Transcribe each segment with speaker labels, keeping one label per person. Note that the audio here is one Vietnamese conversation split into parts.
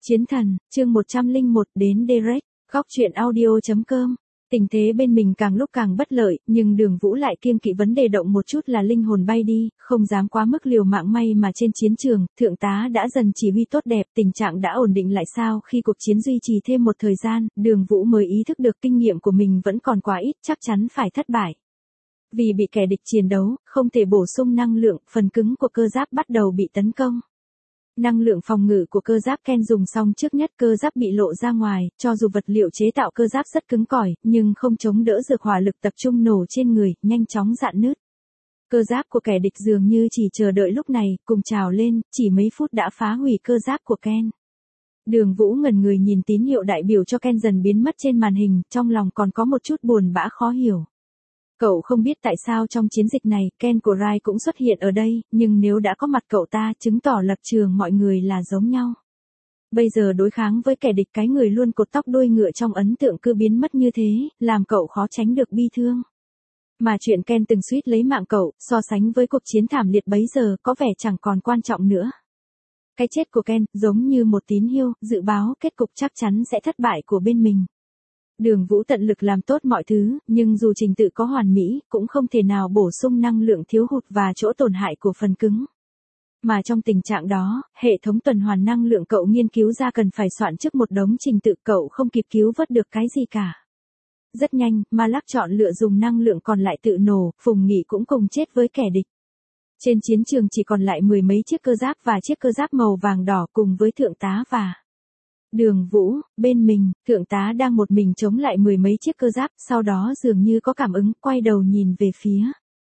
Speaker 1: Chiến thần, chương 101 đến Derek, góc truyện audio.com. Tình thế bên mình càng lúc càng bất lợi, nhưng Đường Vũ lại kiêng kỵ vấn đề động một chút là linh hồn bay đi, không dám quá mức liều mạng. May mà trên chiến trường, thượng tá đã dần chỉ huy tốt đẹp, tình trạng đã ổn định lại. Sau khi cuộc chiến duy trì thêm một thời gian, Đường Vũ mới ý thức được kinh nghiệm của mình vẫn còn quá ít, chắc chắn phải thất bại. Vì bị kẻ địch chiến đấu, không thể bổ sung năng lượng, phần cứng của cơ giáp bắt đầu bị tấn công. Năng lượng phòng ngự của cơ giáp Ken dùng xong trước nhất, cơ giáp bị lộ ra ngoài, cho dù vật liệu chế tạo cơ giáp rất cứng cỏi, nhưng không chống đỡ được hỏa lực tập trung nổ trên người, nhanh chóng rạn nứt. Cơ giáp của kẻ địch dường như chỉ chờ đợi lúc này, cùng trào lên, chỉ mấy phút đã phá hủy cơ giáp của Ken. Đường Vũ ngẩn người nhìn tín hiệu đại biểu cho Ken dần biến mất trên màn hình, trong lòng còn có một chút buồn bã khó hiểu. Cậu không biết tại sao trong chiến dịch này, Ken của Rai cũng xuất hiện ở đây, nhưng nếu đã có mặt cậu ta, chứng tỏ lập trường mọi người là giống nhau. Bây giờ đối kháng với kẻ địch, cái người luôn cột tóc đuôi ngựa trong ấn tượng cứ biến mất như thế, làm cậu khó tránh được bi thương. Mà chuyện Ken từng suýt lấy mạng cậu, so sánh với cuộc chiến thảm liệt bấy giờ, có vẻ chẳng còn quan trọng nữa. Cái chết của Ken, giống như một tín hiệu, dự báo kết cục chắc chắn sẽ thất bại của bên mình. Đường Vũ tận lực làm tốt mọi thứ, nhưng dù trình tự có hoàn mỹ, cũng không thể nào bổ sung năng lượng thiếu hụt và chỗ tổn hại của phần cứng. Mà trong tình trạng đó, hệ thống tuần hoàn năng lượng cậu nghiên cứu ra cần phải soạn trước một đống trình tự, cậu không kịp cứu vớt được cái gì cả. Rất nhanh, Malak chọn lựa dùng năng lượng còn lại tự nổ, Phùng Nghị cũng cùng chết với kẻ địch. Trên chiến trường chỉ còn lại mười mấy chiếc cơ giáp và chiếc cơ giáp màu vàng đỏ cùng với thượng tá và Đường Vũ. Bên mình, thượng tá đang một mình chống lại mười mấy chiếc cơ giáp, sau đó dường như có cảm ứng, quay đầu nhìn về phía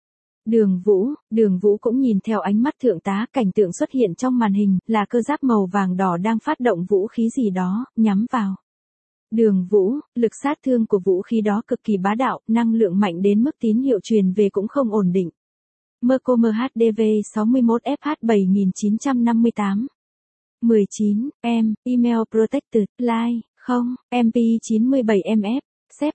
Speaker 1: Đường Vũ cũng nhìn theo ánh mắt thượng tá, cảnh tượng xuất hiện trong màn hình, là cơ giáp màu vàng đỏ đang phát động vũ khí gì đó, nhắm vào Đường Vũ. Lực sát thương của vũ khí đó cực kỳ bá đạo, năng lượng mạnh đến mức tín hiệu truyền về cũng không ổn định. Merco MHDV 61FH 7958 19, email protected, line, 0, MP97MF, xếp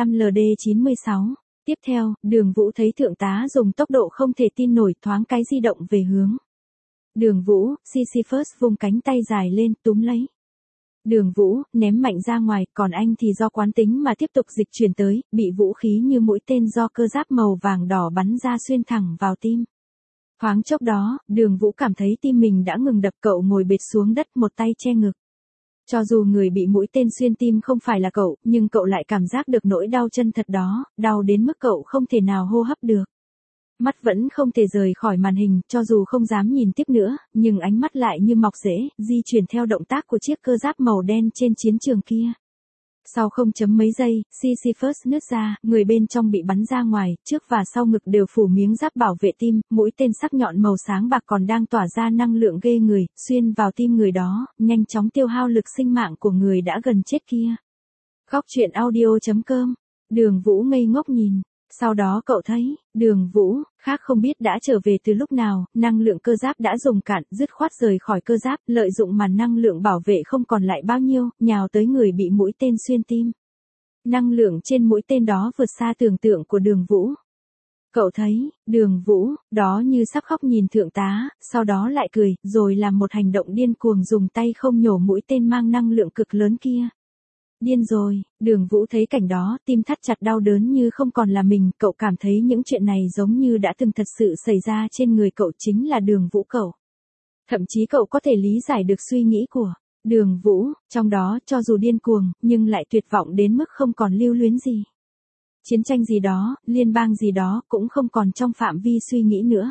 Speaker 1: 25LD96. Tiếp theo, Đường Vũ thấy thượng tá dùng tốc độ không thể tin nổi, thoáng cái di động về hướng Đường Vũ. Sisyphus vùng cánh tay dài lên, túm lấy Đường Vũ, ném mạnh ra ngoài, còn anh thì do quán tính mà tiếp tục dịch chuyển tới, bị vũ khí như mũi tên do cơ giáp màu vàng đỏ bắn ra xuyên thẳng vào tim. Thoáng chốc đó, Đường Vũ cảm thấy tim mình đã ngừng đập, cậu ngồi bệt xuống đất, một tay che ngực. Cho dù người bị mũi tên xuyên tim không phải là cậu, nhưng cậu lại cảm giác được nỗi đau chân thật đó, đau đến mức cậu không thể nào hô hấp được. Mắt vẫn không thể rời khỏi màn hình, cho dù không dám nhìn tiếp nữa, nhưng ánh mắt lại như mọc rễ, di chuyển theo động tác của chiếc cơ giáp màu đen trên chiến trường kia. Sau không chấm mấy giây, Sisyphus nứt ra, người bên trong bị bắn ra ngoài, trước và sau ngực đều phủ miếng giáp bảo vệ tim, mũi tên sắc nhọn màu sáng bạc còn đang tỏa ra năng lượng ghê người, xuyên vào tim người đó, nhanh chóng tiêu hao lực sinh mạng của người đã gần chết kia. Góc truyện audio.com. Đường Vũ ngây ngốc nhìn. Sau đó cậu thấy, Đường Vũ, khác không biết đã trở về từ lúc nào, năng lượng cơ giáp đã dùng cạn, dứt khoát rời khỏi cơ giáp, lợi dụng màn năng lượng bảo vệ không còn lại bao nhiêu, nhào tới người bị mũi tên xuyên tim. Năng lượng trên mũi tên đó vượt xa tưởng tượng của Đường Vũ. Cậu thấy, Đường Vũ, đó như sắp khóc nhìn thượng tá, sau đó lại cười, rồi làm một hành động điên cuồng dùng tay không nhổ mũi tên mang năng lượng cực lớn kia. Điên rồi. Đường Vũ thấy cảnh đó, tim thắt chặt, đau đớn như không còn là mình, cậu cảm thấy những chuyện này giống như đã từng thật sự xảy ra trên người cậu, chính là Đường Vũ cậu. Thậm chí cậu có thể lý giải được suy nghĩ của Đường Vũ, trong đó cho dù điên cuồng, nhưng lại tuyệt vọng đến mức không còn lưu luyến gì. Chiến tranh gì đó, liên bang gì đó, cũng không còn trong phạm vi suy nghĩ nữa.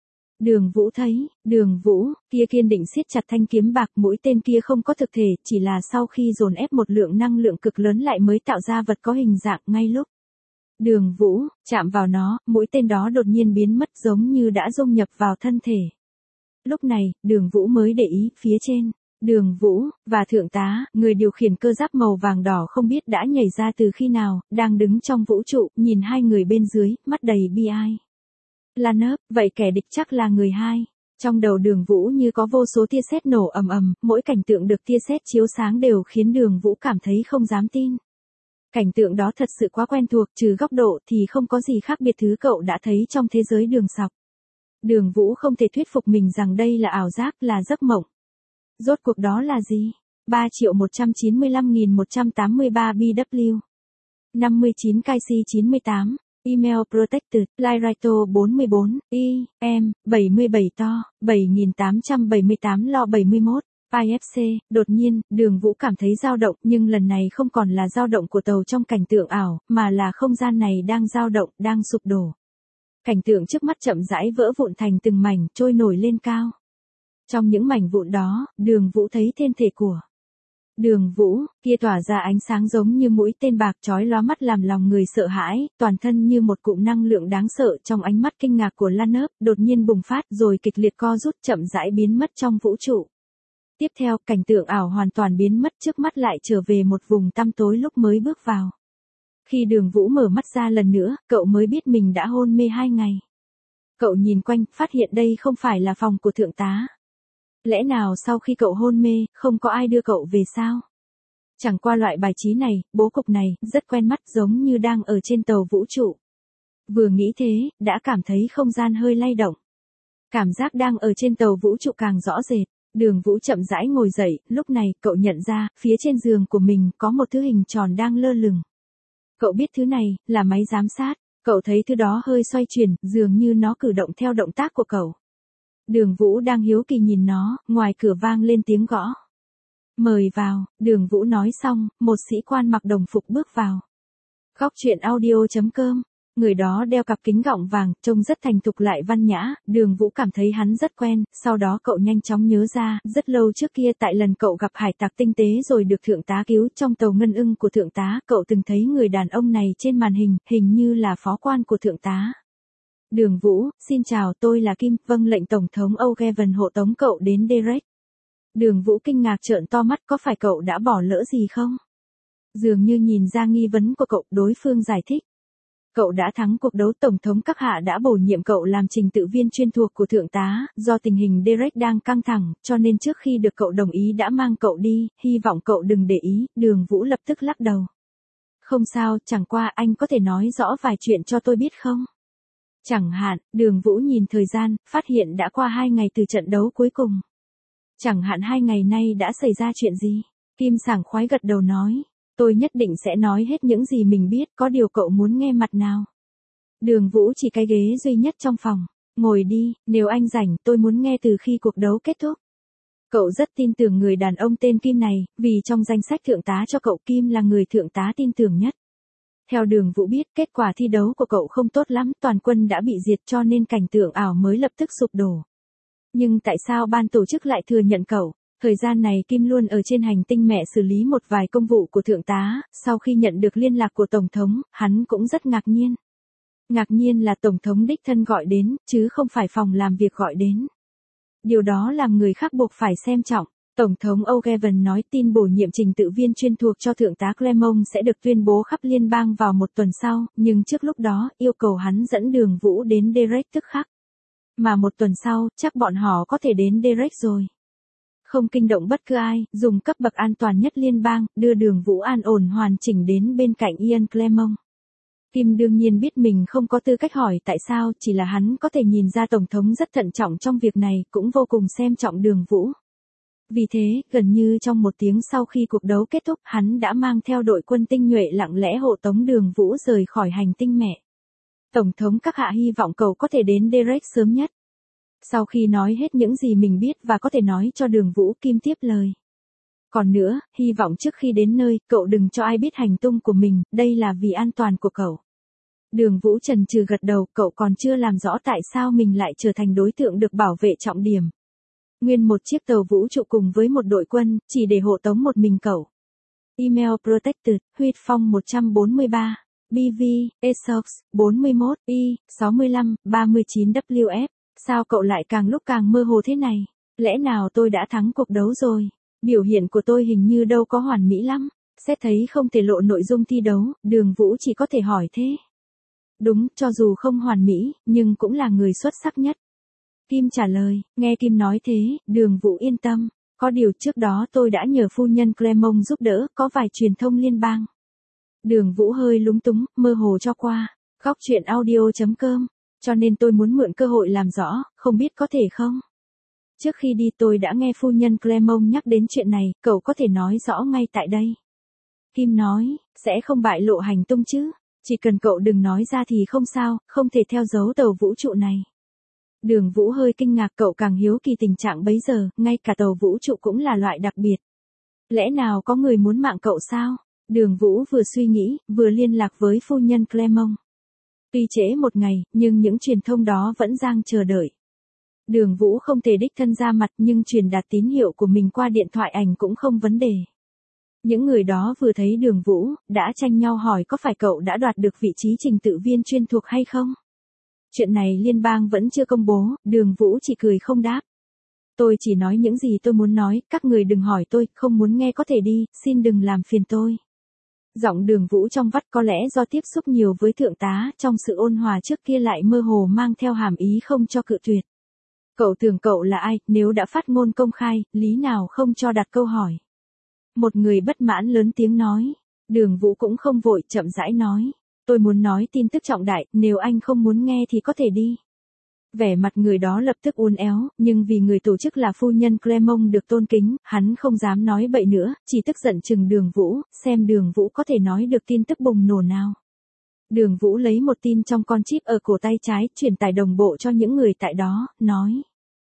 Speaker 1: Đường Vũ thấy, Đường Vũ, kia kiên định siết chặt thanh kiếm bạc, mũi tên kia không có thực thể, chỉ là sau khi dồn ép một lượng năng lượng cực lớn lại mới tạo ra vật có hình dạng. Ngay lúc Đường Vũ chạm vào nó, mũi tên đó đột nhiên biến mất, giống như đã dung nhập vào thân thể. Lúc này, Đường Vũ mới để ý, phía trên, Đường Vũ và thượng tá, người điều khiển cơ giáp màu vàng đỏ không biết đã nhảy ra từ khi nào, đang đứng trong vũ trụ, nhìn hai người bên dưới, mắt đầy bi ai. Lan ấp, vậy kẻ địch chắc là người hai. Trong đầu Đường Vũ như có vô số tia sét nổ ầm ầm, mỗi cảnh tượng được tia sét chiếu sáng đều khiến Đường Vũ cảm thấy không dám tin. Cảnh tượng đó thật sự quá quen thuộc, trừ góc độ thì không có gì khác biệt thứ cậu đã thấy trong thế giới đường sọc. Đường Vũ không thể thuyết phục mình rằng đây là ảo giác, là giấc mộng. Rốt cuộc đó là gì? 3.195.183 BW. 59 KC98. Email Protected. Lyraito 44. M. 77 to. 7878 lo 71. IFC. Đột nhiên, Đường Vũ cảm thấy dao động, nhưng lần này không còn là dao động của tàu trong cảnh tượng ảo, mà là không gian này đang dao động, đang sụp đổ. Cảnh tượng trước mắt chậm rãi vỡ vụn thành từng mảnh, trôi nổi lên cao. Trong những mảnh vụn đó, Đường Vũ thấy thân thể của Đường Vũ, kia tỏa ra ánh sáng giống như mũi tên bạc chói lóa mắt làm lòng người sợ hãi, toàn thân như một cụm năng lượng đáng sợ trong ánh mắt kinh ngạc của Lan Ấp, đột nhiên bùng phát rồi kịch liệt co rút chậm rãi biến mất trong vũ trụ. Tiếp theo, cảnh tượng ảo hoàn toàn biến mất trước mắt lại trở về một vùng tăm tối lúc mới bước vào. Khi Đường Vũ mở mắt ra lần nữa, cậu mới biết mình đã hôn mê 2 ngày. Cậu nhìn quanh, phát hiện đây không phải là phòng của thượng tá. Lẽ nào sau khi cậu hôn mê, không có ai đưa cậu về sao? Chẳng qua loại bài trí này, bố cục này, rất quen mắt giống như đang ở trên tàu vũ trụ. Vừa nghĩ thế, đã cảm thấy không gian hơi lay động. Cảm giác đang ở trên tàu vũ trụ càng rõ rệt. Đường Vũ chậm rãi ngồi dậy, lúc này cậu nhận ra, phía trên giường của mình có một thứ hình tròn đang lơ lửng. Cậu biết thứ này, là máy giám sát. Cậu thấy thứ đó hơi xoay chuyển, dường như nó cử động theo động tác của cậu. Đường Vũ đang hiếu kỳ nhìn nó, ngoài cửa vang lên tiếng gõ. Mời vào, Đường Vũ nói xong, một sĩ quan mặc đồng phục bước vào. Góc truyện audio.com. Người đó đeo cặp kính gọng vàng, trông rất thành thục lại văn nhã, Đường Vũ cảm thấy hắn rất quen, sau đó cậu nhanh chóng nhớ ra, rất lâu trước kia tại lần cậu gặp hải tặc tinh tế rồi được thượng tá cứu trong tàu ngân ưng của thượng tá, cậu từng thấy người đàn ông này trên màn hình, hình như là phó quan của thượng tá. Đường Vũ, xin chào, tôi là Kim, vâng lệnh Tổng thống O'Gavin hộ tống cậu đến Derek. Đường Vũ kinh ngạc trợn to mắt, có phải cậu đã bỏ lỡ gì không? Dường như nhìn ra nghi vấn của cậu, đối phương giải thích. Cậu đã thắng cuộc đấu, Tổng thống các hạ đã bổ nhiệm cậu làm trình tự viên chuyên thuộc của thượng tá, do tình hình Derek đang căng thẳng, cho nên trước khi được cậu đồng ý đã mang cậu đi, hy vọng cậu đừng để ý, Đường Vũ lập tức lắc đầu. Không sao, chẳng qua anh có thể nói rõ vài chuyện cho tôi biết không? Chẳng hạn, Đường Vũ nhìn thời gian, phát hiện đã qua 2 ngày từ trận đấu cuối cùng. Chẳng hạn 2 ngày nay đã xảy ra chuyện gì? Kim sảng khoái gật đầu nói. Tôi nhất định sẽ nói hết những gì mình biết, có điều cậu muốn nghe mặt nào? Đường Vũ chỉ cái ghế duy nhất trong phòng. Ngồi đi, nếu anh rảnh, tôi muốn nghe từ khi cuộc đấu kết thúc. Cậu rất tin tưởng người đàn ông tên Kim này, vì trong danh sách thượng tá cho cậu Kim là người thượng tá tin tưởng nhất. Theo Đường Vũ biết, kết quả thi đấu của cậu không tốt lắm, toàn quân đã bị diệt cho nên cảnh tượng ảo mới lập tức sụp đổ. Nhưng tại sao ban tổ chức lại thừa nhận cậu? Thời gian này Kim luôn ở trên hành tinh mẹ xử lý một vài công vụ của thượng tá, sau khi nhận được liên lạc của Tổng thống, hắn cũng rất ngạc nhiên. Ngạc nhiên là Tổng thống đích thân gọi đến, chứ không phải phòng làm việc gọi đến. Điều đó làm người khác buộc phải xem trọng. Tổng thống O'Gavin nói tin bổ nhiệm trình tự viên chuyên thuộc cho thượng tá Clermont sẽ được tuyên bố khắp liên bang vào một tuần sau, nhưng trước lúc đó, yêu cầu hắn dẫn Đường Vũ đến Derek tức khắc. Mà một tuần sau, chắc bọn họ có thể đến Derek rồi. Không kinh động bất cứ ai, dùng cấp bậc an toàn nhất liên bang, đưa Đường Vũ an ổn hoàn chỉnh đến bên cạnh Ian Clermont. Kim đương nhiên biết mình không có tư cách hỏi tại sao, chỉ là hắn có thể nhìn ra Tổng thống rất thận trọng trong việc này, cũng vô cùng xem trọng Đường Vũ. Vì thế, gần như trong 1 tiếng sau khi cuộc đấu kết thúc, hắn đã mang theo đội quân tinh nhuệ lặng lẽ hộ tống Đường Vũ rời khỏi hành tinh mẹ. Tổng thống các hạ hy vọng cậu có thể đến Derek sớm nhất. Sau khi nói hết những gì mình biết và có thể nói cho Đường Vũ, Kim tiếp lời. Còn nữa, hy vọng trước khi đến nơi, cậu đừng cho ai biết hành tung của mình, đây là vì an toàn của cậu. Đường Vũ chần chừ gật đầu, cậu còn chưa làm rõ tại sao mình lại trở thành đối tượng được bảo vệ trọng điểm. Nguyên một chiếc tàu vũ trụ cùng với một đội quân, chỉ để hộ tống một mình cậu. Email Protected, Huyết Phong 143, BV, Essex, 41, I, 65, 39 WF. Sao cậu lại càng lúc càng mơ hồ thế này? Lẽ nào tôi đã thắng cuộc đấu rồi? Biểu hiện của tôi hình như đâu có hoàn mỹ lắm. Xét thấy không thể lộ nội dung thi đấu, Đường Vũ chỉ có thể hỏi thế. Đúng, cho dù không hoàn mỹ, nhưng cũng là người xuất sắc nhất. Kim trả lời, nghe Kim nói thế, Đường Vũ yên tâm. Có điều trước đó tôi đã nhờ phu nhân Clermont giúp đỡ, có vài truyền thông liên bang. Đường Vũ hơi lúng túng, mơ hồ cho qua. Góc truyện audio.com. Cho nên tôi muốn mượn cơ hội làm rõ, không biết có thể không? Trước khi đi tôi đã nghe phu nhân Clermont nhắc đến chuyện này, cậu có thể nói rõ ngay tại đây. Kim nói, sẽ không bại lộ hành tung chứ, chỉ cần cậu đừng nói ra thì không sao, không thể theo dấu tàu vũ trụ này. Đường Vũ hơi kinh ngạc, cậu càng hiếu kỳ tình trạng bấy giờ, ngay cả tàu vũ trụ cũng là loại đặc biệt. Lẽ nào có người muốn mạng cậu sao? Đường Vũ vừa suy nghĩ, vừa liên lạc với phu nhân Clermont. Tuy trễ một ngày, nhưng những truyền thông đó vẫn đang chờ đợi. Đường Vũ không thể đích thân ra mặt nhưng truyền đạt tín hiệu của mình qua điện thoại ảnh cũng không vấn đề. Những người đó vừa thấy Đường Vũ, đã tranh nhau hỏi có phải cậu đã đoạt được vị trí trình tự viên chuyên thuộc hay không? Chuyện này liên bang vẫn chưa công bố, Đường Vũ chỉ cười không đáp. Tôi chỉ nói những gì tôi muốn nói, các người đừng hỏi tôi, không muốn nghe có thể đi, xin đừng làm phiền tôi. Giọng Đường Vũ trong vắt, có lẽ do tiếp xúc nhiều với thượng tá, trong sự ôn hòa trước kia lại mơ hồ mang theo hàm ý không cho cự tuyệt. Cậu tưởng cậu là ai, nếu đã phát ngôn công khai, lý nào không cho đặt câu hỏi. Một người bất mãn lớn tiếng nói. Đường Vũ cũng không vội, chậm rãi nói. Tôi muốn nói tin tức trọng đại, nếu anh không muốn nghe thì có thể đi. Vẻ mặt người đó lập tức uốn éo, nhưng vì người tổ chức là phu nhân Clermont được tôn kính, hắn không dám nói bậy nữa, chỉ tức giận chừng Đường Vũ, xem Đường Vũ có thể nói được tin tức bùng nổ nào. Đường Vũ lấy một tin trong con chip ở cổ tay trái, truyền tải đồng bộ cho những người tại đó, nói.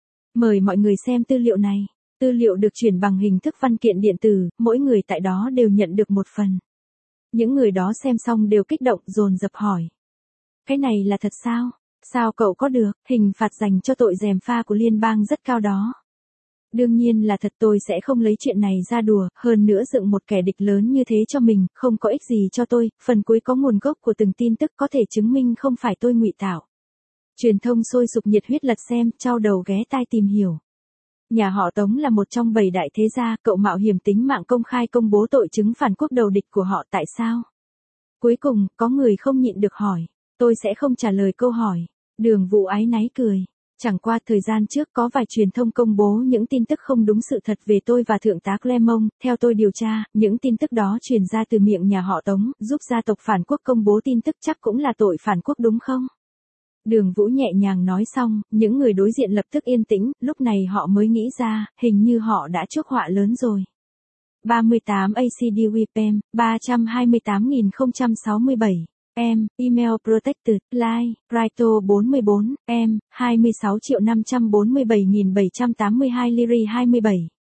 Speaker 1: Mời mọi người xem tư liệu này. Tư liệu được chuyển bằng hình thức văn kiện điện tử, mỗi người tại đó đều nhận được một phần. Những người đó xem xong đều kích động, dồn dập hỏi. Cái này là thật sao? Sao cậu có được? Hình phạt dành cho tội gièm pha của liên bang rất cao đó. Đương nhiên là thật, tôi sẽ không lấy chuyện này ra đùa, hơn nữa dựng một kẻ địch lớn như thế cho mình, không có ích gì cho tôi, phần cuối có nguồn gốc của từng tin tức có thể chứng minh không phải tôi ngụy tạo. Truyền thông sôi sục nhiệt huyết lật xem, chau đầu ghé tai tìm hiểu. Nhà họ Tống là một trong 7 đại thế gia, cậu mạo hiểm tính mạng công khai công bố tội chứng phản quốc đầu địch của họ tại sao? Cuối cùng, có người không nhịn được hỏi. Tôi sẽ không trả lời câu hỏi. Đường Vũ áy náy cười. Chẳng qua thời gian trước có vài truyền thông công bố những tin tức không đúng sự thật về tôi và thượng tá Clermont, theo tôi điều tra, những tin tức đó truyền ra từ miệng nhà họ Tống, giúp gia tộc phản quốc công bố tin tức chắc cũng là tội phản quốc đúng không? Đường Vũ nhẹ nhàng nói xong, những người đối diện lập tức yên tĩnh, lúc này họ mới nghĩ ra, hình như họ đã chuốc họa lớn rồi. 38 ACDWPM, 328.067. Email Protected, Line, Raito 44, 26.547.782 Liri 27.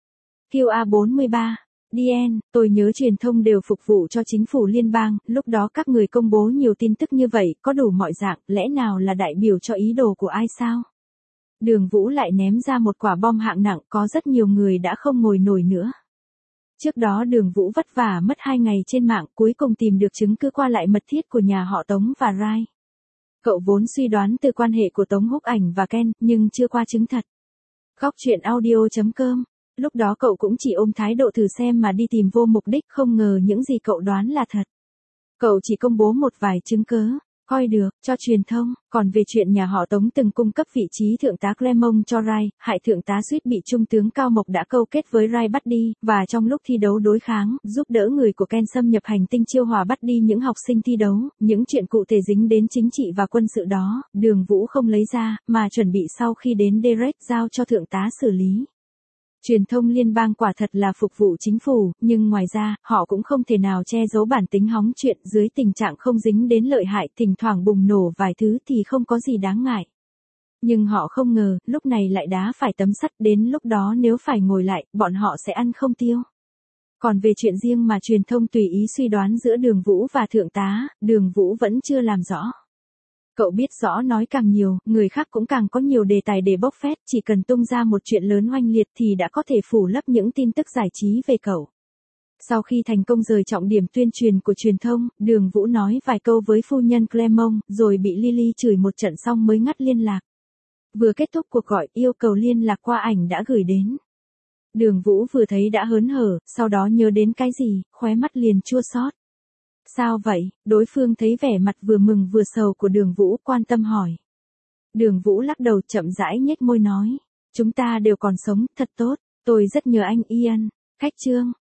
Speaker 1: QA 43. DN, tôi nhớ truyền thông đều phục vụ cho chính phủ liên bang, lúc đó các người công bố nhiều tin tức như vậy, có đủ mọi dạng, lẽ nào là đại biểu cho ý đồ của ai sao? Đường Vũ lại ném ra một quả bom hạng nặng, có rất nhiều người đã không ngồi nổi nữa. Trước đó Đường Vũ vất vả mất 2 ngày trên mạng, cuối cùng tìm được chứng cứ qua lại mật thiết của nhà họ Tống và Rai. Cậu vốn suy đoán từ quan hệ của Tống Húc Ảnh và Ken, nhưng chưa qua chứng thật. Góc truyện audio.com. Lúc đó cậu cũng chỉ ôm thái độ thử xem mà đi tìm vô mục đích, không ngờ những gì cậu đoán là thật. Cậu chỉ công bố một vài chứng cứ, coi được, cho truyền thông, còn về chuyện nhà họ Tống từng cung cấp vị trí thượng tá Clermont cho Rai, hại thượng tá suýt bị trung tướng Cao Mộc đã câu kết với Rai bắt đi, và trong lúc thi đấu đối kháng, giúp đỡ người của Ken xâm nhập hành tinh Chiêu Hòa bắt đi những học sinh thi đấu, những chuyện cụ thể dính đến chính trị và quân sự đó, Đường Vũ không lấy ra, mà chuẩn bị sau khi đến Derek giao cho thượng tá xử lý. Truyền thông liên bang quả thật là phục vụ chính phủ, nhưng ngoài ra, họ cũng không thể nào che giấu bản tính hóng chuyện, dưới tình trạng không dính đến lợi hại, thỉnh thoảng bùng nổ vài thứ thì không có gì đáng ngại. Nhưng họ không ngờ, lúc này lại đá phải tấm sắt, đến lúc đó nếu phải ngồi lại, bọn họ sẽ ăn không tiêu. Còn về chuyện riêng mà truyền thông tùy ý suy đoán giữa Đường Vũ và thượng tá, Đường Vũ vẫn chưa làm rõ. Cậu biết rõ nói càng nhiều, người khác cũng càng có nhiều đề tài để bốc phét, chỉ cần tung ra một chuyện lớn oanh liệt thì đã có thể phủ lấp những tin tức giải trí về cậu. Sau khi thành công rời trọng điểm tuyên truyền của truyền thông, Đường Vũ nói vài câu với phu nhân Clermont, rồi bị Lily chửi một trận xong mới ngắt liên lạc. Vừa kết thúc cuộc gọi, yêu cầu liên lạc qua ảnh đã gửi đến. Đường Vũ vừa thấy đã hớn hở, sau đó nhớ đến cái gì, khóe mắt liền chua xót. Sao vậy? Đối phương thấy vẻ mặt vừa mừng vừa sầu của Đường Vũ, quan tâm hỏi. Đường Vũ lắc đầu, chậm rãi nhếch môi nói. Chúng ta đều còn sống, thật tốt, tôi rất nhớ anh Ian. Khách chương.